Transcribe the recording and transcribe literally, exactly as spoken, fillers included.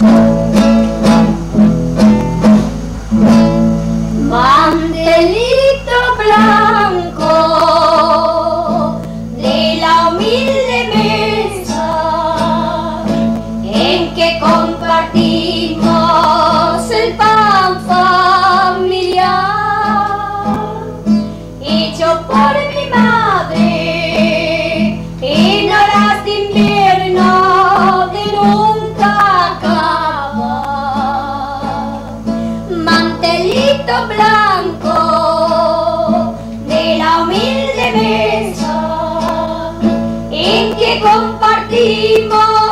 Mantelito blanco de la humilde mesa en que compartimos el pan familiar, hecho por mi madre en horas de invierno de nunca acabar. Mantelito blanco de la humilde mesa en que compartimos